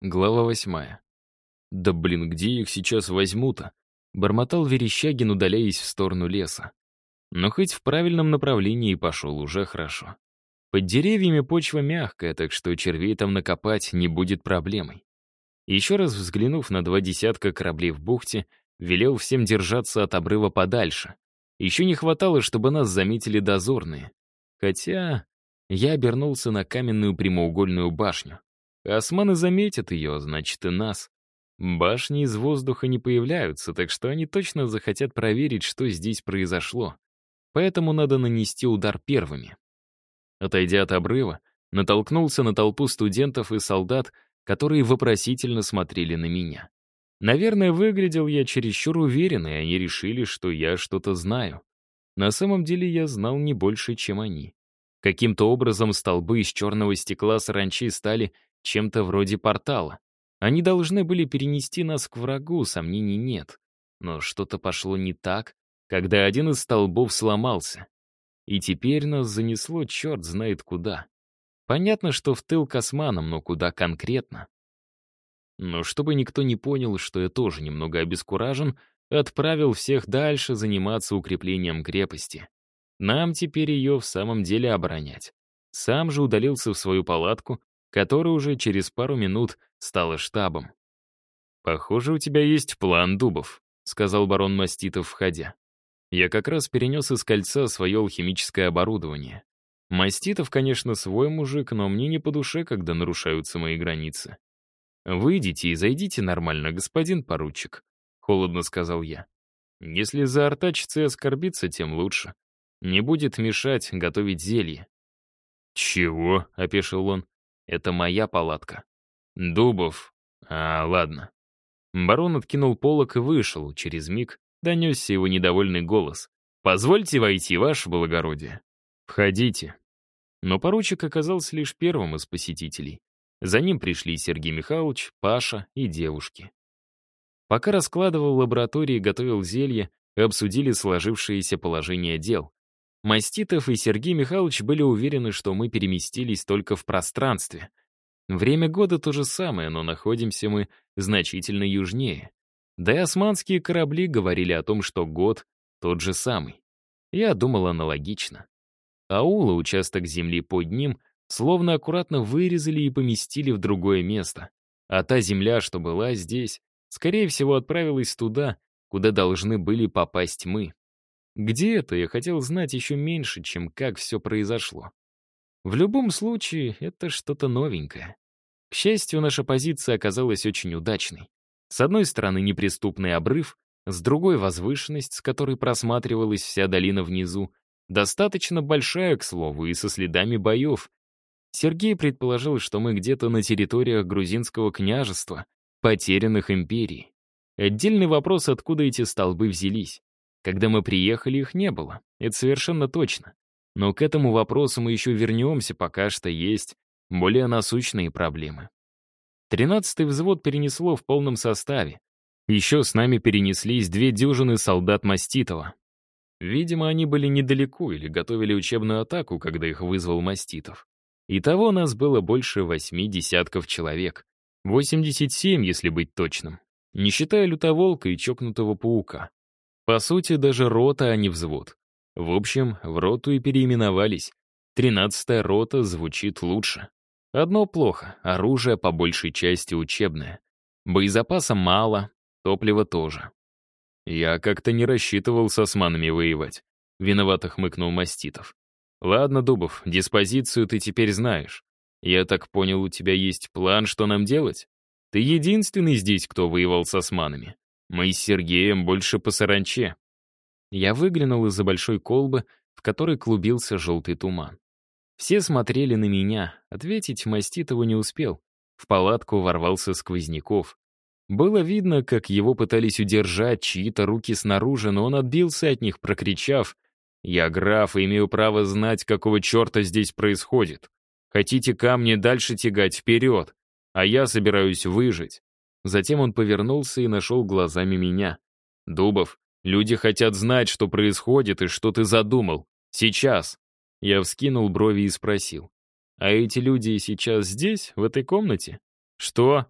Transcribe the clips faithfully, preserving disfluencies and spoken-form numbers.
Глава восьмая. «Да блин, где их сейчас возьму-то?» — бормотал Верещагин, удаляясь в сторону леса. Но хоть в правильном направлении пошел, уже хорошо. Под деревьями почва мягкая, так что червей там накопать не будет проблемой. Еще раз взглянув на два десятка кораблей в бухте, велел всем держаться от обрыва подальше. Еще не хватало, чтобы нас заметили дозорные. Хотя я обернулся на каменную прямоугольную башню. Османы заметят ее, значит и нас. Башни из воздуха не появляются, так что они точно захотят проверить, что здесь произошло. Поэтому надо нанести удар первыми. Отойдя от обрыва, натолкнулся на толпу студентов и солдат, которые вопросительно смотрели на меня. Наверное, выглядел я чересчур уверенно, и они решили, что я что-то знаю. На самом деле я знал не больше, чем они. Каким-то образом столбы из черного стекла саранчи стали чем-то вроде портала. Они должны были перенести нас к врагу, сомнений нет. Но что-то пошло не так, когда один из столбов сломался. И теперь нас занесло черт знает куда. Понятно, что в тыл к османам, но куда конкретно? Но чтобы никто не понял, что я тоже немного обескуражен, отправил всех дальше заниматься укреплением крепости. Нам теперь ее в самом деле оборонять. Сам же удалился в свою палатку, которая уже через пару минут стала штабом. «Похоже, у тебя есть план, Дубов», — сказал барон Маститов, входя. Я как раз перенес из кольца свое алхимическое оборудование. Маститов, конечно, свой мужик, но мне не по душе, когда нарушаются мои границы. «Выйдите и зайдите нормально, господин поручик», — холодно сказал я. «Если заортачиться и оскорбиться, тем лучше. Не будет мешать готовить зелье». «Чего?» — опешил он. «Это моя палатка». «Дубов. А, ладно». Барон откинул полог и вышел. Через миг донесся его недовольный голос. «Позвольте войти, ваше благородие». «Входите». Но поручик оказался лишь первым из посетителей. За ним пришли Сергей Михайлович, Паша и девушки. Пока раскладывал в лаборатории и готовил зелье, обсудили сложившееся положение дел. Маститов и Сергей Михайлович были уверены, что мы переместились только в пространстве. Время года то же самое, но находимся мы значительно южнее. Да и османские корабли говорили о том, что год тот же самый. Я думал аналогично. Аула, участок земли под ним, словно аккуратно вырезали и поместили в другое место. А та земля, что была здесь, скорее всего, отправилась туда, куда должны были попасть мы. Где это, я хотел знать еще меньше, чем как все произошло. В любом случае, это что-то новенькое. К счастью, наша позиция оказалась очень удачной. С одной стороны неприступный обрыв, с другой — возвышенность, с которой просматривалась вся долина внизу, достаточно большая, к слову, и со следами боев. Сергей предположил, что мы где-то на территориях грузинского княжества, потерянных империей. Отдельный вопрос, откуда эти столбы взялись. Когда мы приехали, их не было, это совершенно точно. Но к этому вопросу мы еще вернемся, пока что есть более насущные проблемы. Тринадцатый взвод перенесло в полном составе. Еще с нами перенеслись две дюжины солдат Маститова. Видимо, они были недалеко или готовили учебную атаку, когда их вызвал Маститов. Итого нас было больше восьми десятков человек. восемьдесят семь, если быть точным. Не считая лютоволка и чокнутого паука. По сути, даже рота, а не взвод. В общем, в роту и переименовались. Тринадцатая рота звучит лучше. Одно плохо — оружие по большей части учебное. Боезапаса мало, топлива тоже. Я как-то не рассчитывал с османами воевать. Виновато хмыкнул Маститов. Ладно, Дубов, диспозицию ты теперь знаешь. Я так понял, у тебя есть план, что нам делать? Ты единственный здесь, кто воевал с османами. Мы с Сергеем больше по саранче. Я выглянул из-за большой колбы, в которой клубился желтый туман. Все смотрели на меня, ответить Маститову не успел. В палатку ворвался Сквозняков. Было видно, как его пытались удержать чьи-то руки снаружи, но он отбился от них, прокричав: «Я граф и имею право знать, какого черта здесь происходит. Хотите камни дальше тягать, вперед, а я собираюсь выжить». Затем он повернулся и нашел глазами меня. «Дубов, люди хотят знать, что происходит и что ты задумал. Сейчас». Я вскинул брови и спросил: «А эти люди сейчас здесь, в этой комнате?» «Что?»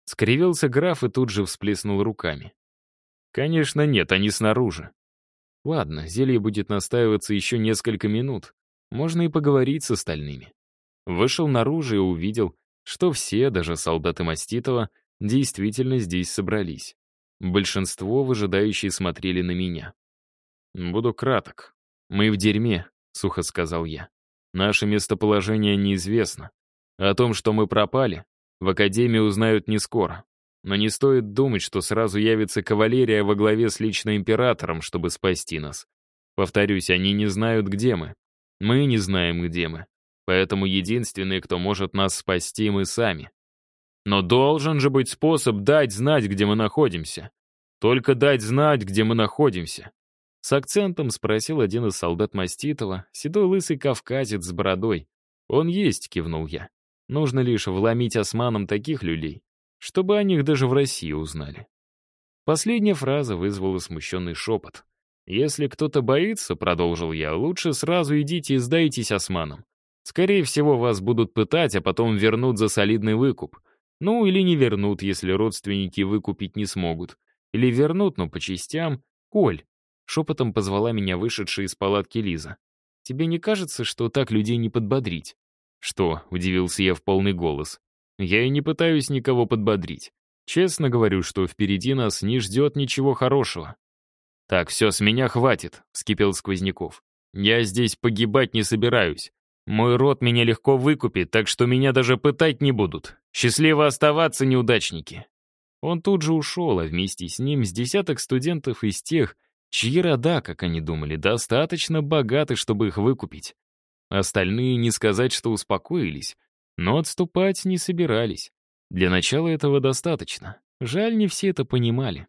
Скривился граф и тут же всплеснул руками. Конечно, нет, они снаружи. Ладно, зелье будет настаиваться еще несколько минут. Можно и поговорить с остальными. Вышел наружу и увидел, что все, даже солдаты Маститова, действительно здесь собрались. Большинство выжидающие смотрели на меня. «Буду краток. Мы в дерьме», — сухо сказал я. «Наше местоположение неизвестно. О том, что мы пропали, в Академии узнают не скоро. Но не стоит думать, что сразу явится кавалерия во главе с лично императором, чтобы спасти нас. Повторюсь, они не знают, где мы. Мы не знаем, где мы. Поэтому единственный, кто может нас спасти, мы сами. Но должен же быть способ дать знать, где мы находимся. Только дать знать, где мы находимся». С акцентом спросил один из солдат Маститова, седой лысый кавказец с бородой. «Он есть», — кивнул я. «Нужно лишь вломить османам таких люлей, чтобы о них даже в России узнали». Последняя фраза вызвала смущенный шепот. «Если кто-то боится», — продолжил я, — «лучше сразу идите и сдайтесь османам. Скорее всего, вас будут пытать, а потом вернут за солидный выкуп. Ну, или не вернут, если родственники выкупить не смогут. Или вернут, но по частям. Коль», — шепотом позвала меня вышедшая из палатки Лиза. «Тебе не кажется, что так людей не подбодрить?» «Что?» — удивился я в полный голос. «Я и не пытаюсь никого подбодрить. Честно говорю, что впереди нас не ждет ничего хорошего». «Так, все, с меня хватит», — вскипел Сквозняков. «Я здесь погибать не собираюсь. Мой род меня легко выкупит, так что меня даже пытать не будут. Счастливо оставаться, неудачники». Он тут же ушел, а вместе с ним с десяток студентов из тех, чьи рода, как они думали, достаточно богаты, чтобы их выкупить. Остальные не сказать, что успокоились, но отступать не собирались. Для начала этого достаточно. Жаль, не все это понимали.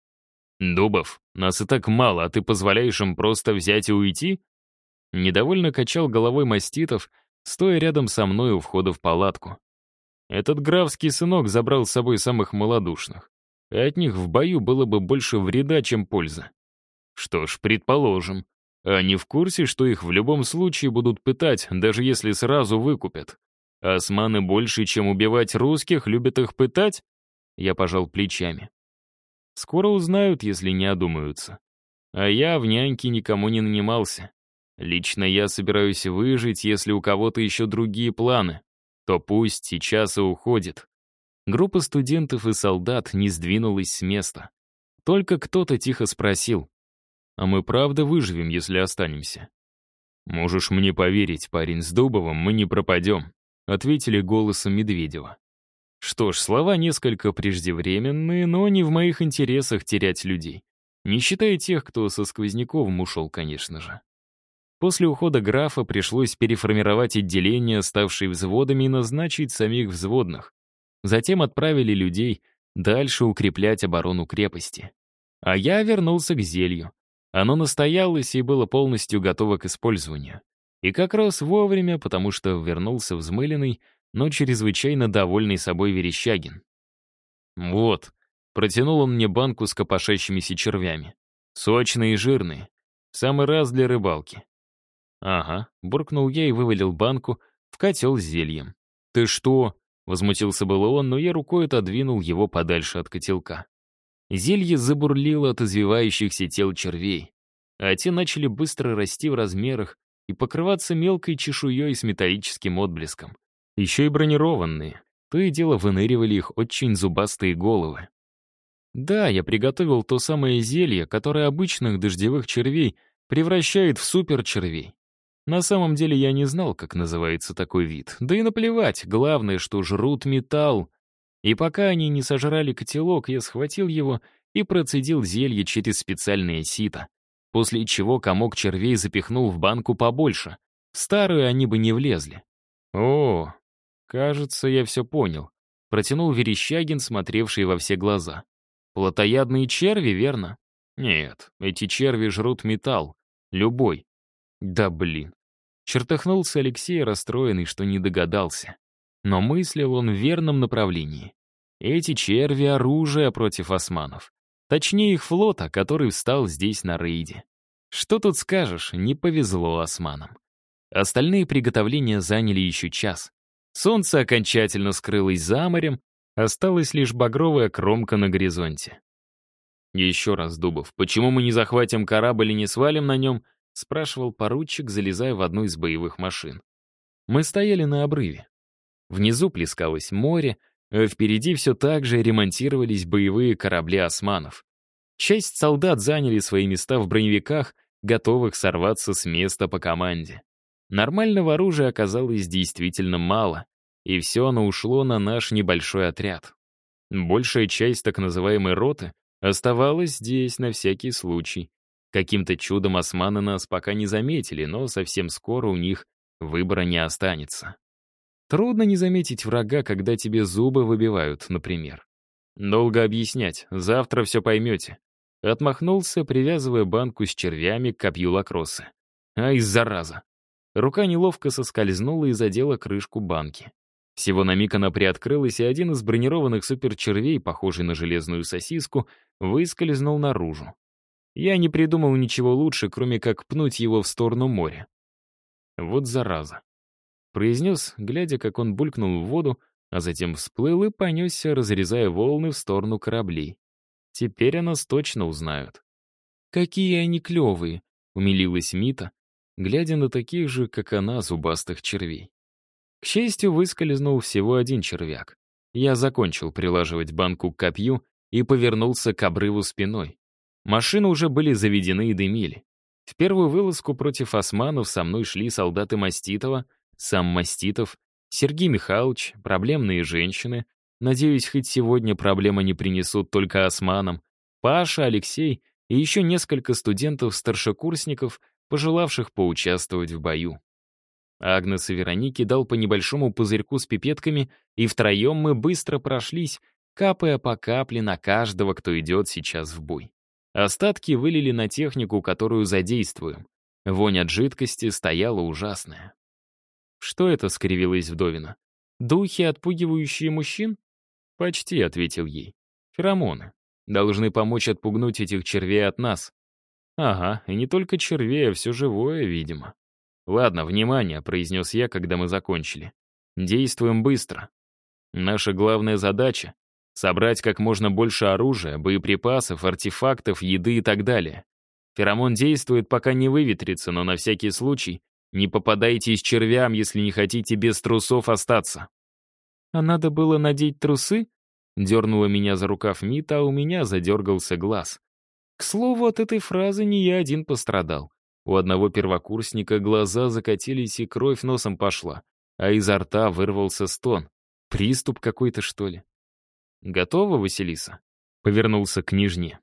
«Дубов, нас и так мало, а ты позволяешь им просто взять и уйти?» Недовольно качал головой Маститов, стоя рядом со мной у входа в палатку. Этот графский сынок забрал с собой самых малодушных, и от них в бою было бы больше вреда, чем польза. Что ж, предположим. Они в курсе, что их в любом случае будут пытать, даже если сразу выкупят. Османы больше, чем убивать русских, любят их пытать? Я пожал плечами. Скоро узнают, если не одумаются. А я в няньки никому не нанимался. Лично я собираюсь выжить, если у кого-то еще другие планы. То пусть сейчас и уходит. Группа студентов и солдат не сдвинулась с места. Только кто-то тихо спросил: «А мы правда выживем, если останемся?» «Можешь мне поверить, парень, с Дубовым мы не пропадем», — ответили голосом Медведева. Что ж, слова несколько преждевременные, но не в моих интересах терять людей. Не считая тех, кто со Сквозняковым ушел, конечно же. После ухода графа пришлось переформировать отделения, ставшие взводами, и назначить самих взводных. Затем отправили людей дальше укреплять оборону крепости. А я вернулся к зелью. Оно настоялось и было полностью готово к использованию. И как раз вовремя, потому что вернулся взмыленный, но чрезвычайно довольный собой Верещагин. «Вот», — протянул он мне банку с копошащимися червями. «Сочные и жирные. В самый раз для рыбалки». «Ага», — буркнул я и вывалил банку в котел с зельем. «Ты что?» — возмутился было он, но я рукой отодвинул его подальше от котелка. Зелье забурлило от извивающихся тел червей, а те начали быстро расти в размерах и покрываться мелкой чешуей с металлическим отблеском. Еще и бронированные. То и дело выныривали их очень зубастые головы. Да, я приготовил то самое зелье, которое обычных дождевых червей превращает в суперчервей. На самом деле я не знал, как называется такой вид. Да и наплевать, главное, что жрут металл. И пока они не сожрали котелок, я схватил его и процедил зелье через специальное сито, после чего комок червей запихнул в банку побольше. В старую они бы не влезли. «О, кажется, я все понял», — протянул Верещагин, смотревший во все глаза. «Плотоядные черви, верно?» «Нет, эти черви жрут металл. Любой». «Да блин». Чертыхнулся Алексей, расстроенный, что не догадался. Но мыслил он в верном направлении. Эти черви — оружие против османов. Точнее, их флота, который встал здесь на рейде. Что тут скажешь, не повезло османам. Остальные приготовления заняли еще час. Солнце окончательно скрылось за морем, Осталась лишь багровая кромка на горизонте. «Еще раз, Дубов, почему мы не захватим корабль и не свалим на нем?» — спрашивал поручик, залезая в одну из боевых машин. Мы стояли на обрыве. Внизу плескалось море, а впереди все так же ремонтировались боевые корабли османов. Часть солдат заняли свои места в броневиках, готовых сорваться с места по команде. Нормального оружия оказалось действительно мало, и все оно ушло на наш небольшой отряд. Большая часть так называемой роты оставалась здесь на всякий случай. Каким-то чудом османы нас пока не заметили, но совсем скоро у них выбора не останется. Трудно не заметить врага, когда тебе зубы выбивают, например. Долго объяснять, завтра все поймете. Отмахнулся, привязывая банку с червями к копью лакроссы. Ай, зараза! Рука неловко соскользнула и задела крышку банки. Всего на миг она приоткрылась, и один из бронированных суперчервей, похожий на железную сосиску, выскользнул наружу. Я не придумал ничего лучше, кроме как пнуть его в сторону моря. Вот зараза. Произнес, глядя, как он булькнул в воду, а затем всплыл и понесся, разрезая волны в сторону кораблей. Теперь о нас точно узнают. «Какие они клевые!» — умилилась Мита, глядя на таких же, как она, зубастых червей. К счастью, выскользнул всего один червяк. Я закончил прилаживать банку к копью и повернулся к обрыву спиной. Машины уже были заведены и дымили. В первую вылазку против османов со мной шли солдаты Маститова, сам Маститов, Сергей Михайлович, проблемные женщины. Надеюсь, хоть сегодня проблемы не принесут только османам. Паша, Алексей и еще несколько студентов-старшекурсников, пожелавших поучаствовать в бою. Агнес и Веронике дал по небольшому пузырьку с пипетками, и втроем мы быстро прошлись, капая по капле на каждого, кто идет сейчас в бой. Остатки вылили на технику, которую задействуем. Вонь от жидкости стояла ужасная. «Что это?» — скривилась вдовина. «Духи, отпугивающие мужчин?» «Почти», — ответил ей. «Феромоны. Должны помочь отпугнуть этих червей от нас». «Ага, и не только червей, а все живое, видимо». «Ладно, внимание», — произнес я, когда мы закончили. «Действуем быстро. Наша главная задача — собрать как можно больше оружия, боеприпасов, артефактов, еды и так далее. Феромон действует, пока не выветрится, но на всякий случай не попадайтесь червям, если не хотите без трусов остаться». «А надо было надеть трусы?» — дернула меня за рукав Мита, а у меня задергался глаз. К слову, от этой фразы не я один пострадал. У одного первокурсника глаза закатились и кровь носом пошла, а изо рта вырвался стон. Приступ какой-то, что ли? «Готова, Василиса?» — повернулся к княжне.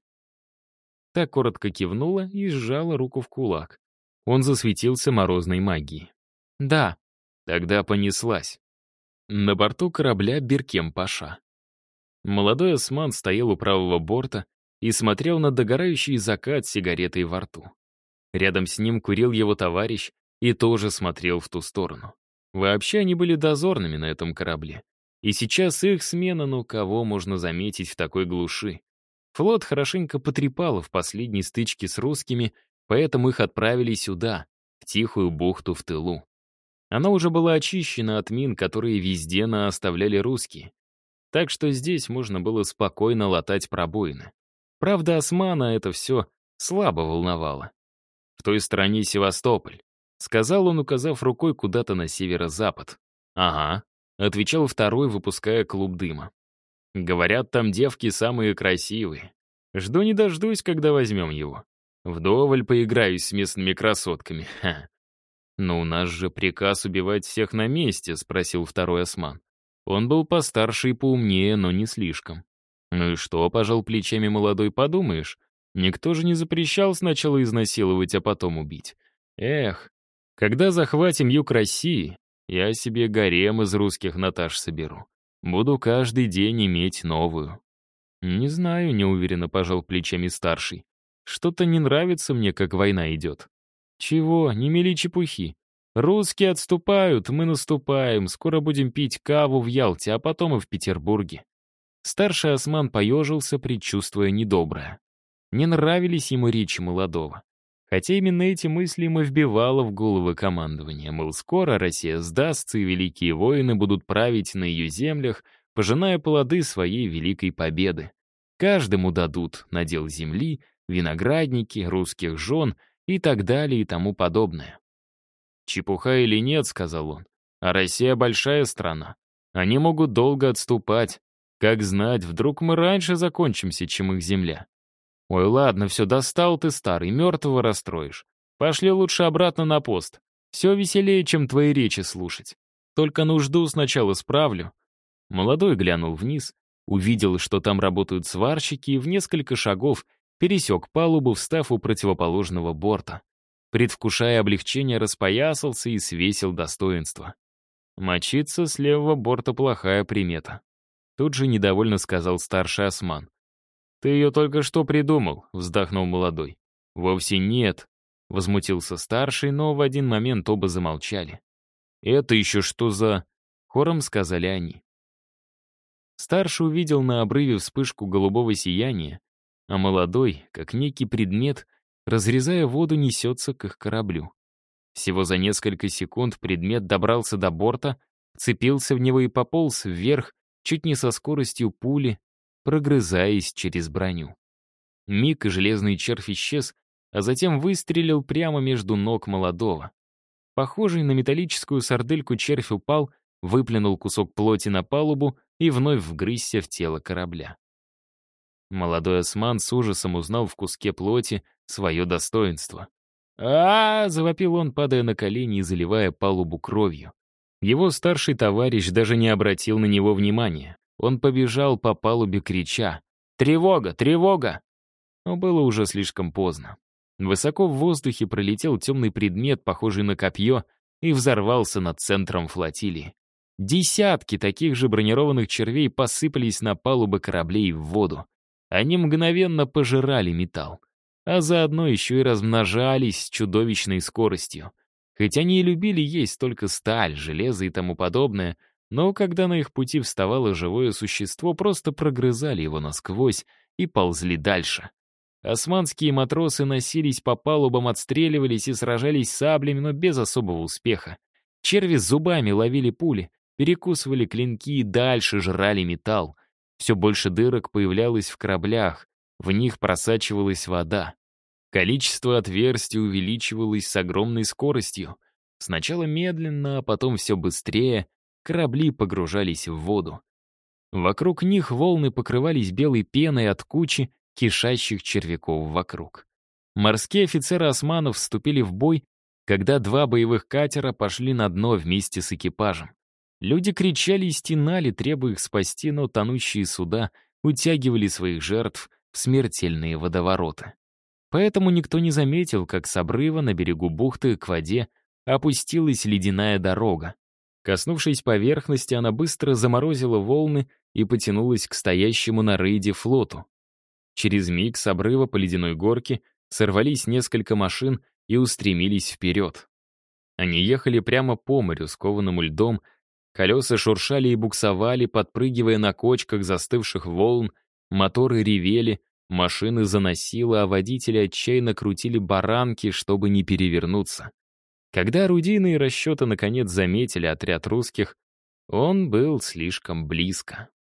Та коротко кивнула и сжала руку в кулак. Он засветился морозной магией. «Да». Тогда понеслась. На борту корабля Беркем-Паша. Молодой осман стоял у правого борта и смотрел на догорающий закат с сигаретой во рту. Рядом с ним курил его товарищ и тоже смотрел в ту сторону. Вообще они были дозорными на этом корабле. И сейчас их смена, ну кого можно заметить в такой глуши? Флот хорошенько потрепало в последней стычке с русскими, поэтому их отправили сюда, в тихую бухту в тылу. Она уже была очищена от мин, которые везде наоставляли русские. Так что здесь можно было спокойно латать пробоины. Правда, османа это все слабо волновало. «В той стороне Севастополь», — сказал он, указав рукой куда-то на северо-запад. «Ага», — отвечал второй, выпуская клуб дыма. «Говорят, там девки самые красивые. Жду не дождусь, когда возьмем его. Вдоволь поиграюсь с местными красотками. Ха». «Но у нас же приказ убивать всех на месте», — спросил второй осман. Он был постарше и поумнее, но не слишком. «Ну и что?» — пожал плечами молодой, подумаешь. Никто же не запрещал сначала изнасиловать, а потом убить. Эх, когда захватим юг России, я себе гарем из русских Наташ соберу. Буду каждый день иметь новую». «Не знаю», — неуверенно пожал плечами старший. «Что-то не нравится мне, как война идет». «Чего? Не мели чепухи. Русские отступают, мы наступаем, скоро будем пить каву в Ялте, а потом и в Петербурге». Старший осман поежился, предчувствуя недоброе. Не нравились ему речи молодого. Хотя именно эти мысли ему вбивало в головы командование, мол, скоро Россия сдастся, и великие воины будут править на ее землях, пожиная плоды своей великой победы. Каждому дадут надел земли, виноградники, русских жен и так далее и тому подобное. «Чепуха или нет», — сказал он, — «а Россия большая страна. Они могут долго отступать. Как знать, вдруг мы раньше закончимся, чем их земля. Ой, ладно, все, достал ты, старый, мертвого расстроишь. Пошли лучше обратно на пост. Все веселее, чем твои речи слушать. Только нужду сначала справлю». Молодой глянул вниз, увидел, что там работают сварщики, и в несколько шагов пересек палубу, встав у противоположного борта. Предвкушая облегчение, распоясался и свесил достоинство. Мочиться с левого борта плохая примета. Тут же недовольно сказал старший осман. «Ты ее только что придумал», — вздохнул молодой. «Вовсе нет», — возмутился старший, но в один момент оба замолчали. «Это еще что за...» — хором сказали они. Старший увидел на обрыве вспышку голубого сияния, а молодой, как некий предмет, разрезая воду, несется к их кораблю. Всего за несколько секунд предмет добрался до борта, вцепился в него и пополз вверх, чуть не со скоростью пули, прогрызаясь через броню. Миг, и железный червь исчез, а затем выстрелил прямо между ног молодого. Похожий на металлическую сардельку червь упал, выплюнул кусок плоти на палубу и вновь вгрызся в тело корабля. Молодой осман с ужасом узнал в куске плоти свое достоинство. а, -а, -а завопил он, падая на колени и заливая палубу кровью. Его старший товарищ даже не обратил на него внимания. Он побежал по палубе, крича: «Тревога! Тревога!» Но было уже слишком поздно. Высоко в воздухе пролетел темный предмет, похожий на копье, и взорвался над центром флотилии. Десятки таких же бронированных червей посыпались на палубы кораблей в воду. Они мгновенно пожирали металл, а заодно еще и размножались с чудовищной скоростью. Хоть они и любили есть только сталь, железо и тому подобное, но когда на их пути вставало живое существо, просто прогрызали его насквозь и ползли дальше. Османские матросы носились по палубам, отстреливались и сражались саблями, но без особого успеха. Черви зубами ловили пули, перекусывали клинки и дальше жрали металл. Все больше дырок появлялось в кораблях, в них просачивалась вода. Количество отверстий увеличивалось с огромной скоростью. Сначала медленно, а потом все быстрее корабли погружались в воду. Вокруг них волны покрывались белой пеной от кучи кишащих червяков вокруг. Морские офицеры османов вступили в бой, когда два боевых катера пошли на дно вместе с экипажем. Люди кричали и стенали, требуя их спасти, но тонущие суда утягивали своих жертв в смертельные водовороты. Поэтому никто не заметил, как с обрыва на берегу бухты к воде опустилась ледяная дорога. Коснувшись поверхности, она быстро заморозила волны и потянулась к стоящему на рейде флоту. Через миг с обрыва по ледяной горке сорвались несколько машин и устремились вперед. Они ехали прямо по морю, скованному льдом, колеса шуршали и буксовали, подпрыгивая на кочках застывших волн, моторы ревели, машины заносило, а водители отчаянно крутили баранки, чтобы не перевернуться. Когда орудийные расчеты наконец заметили отряд русских, он был слишком близко.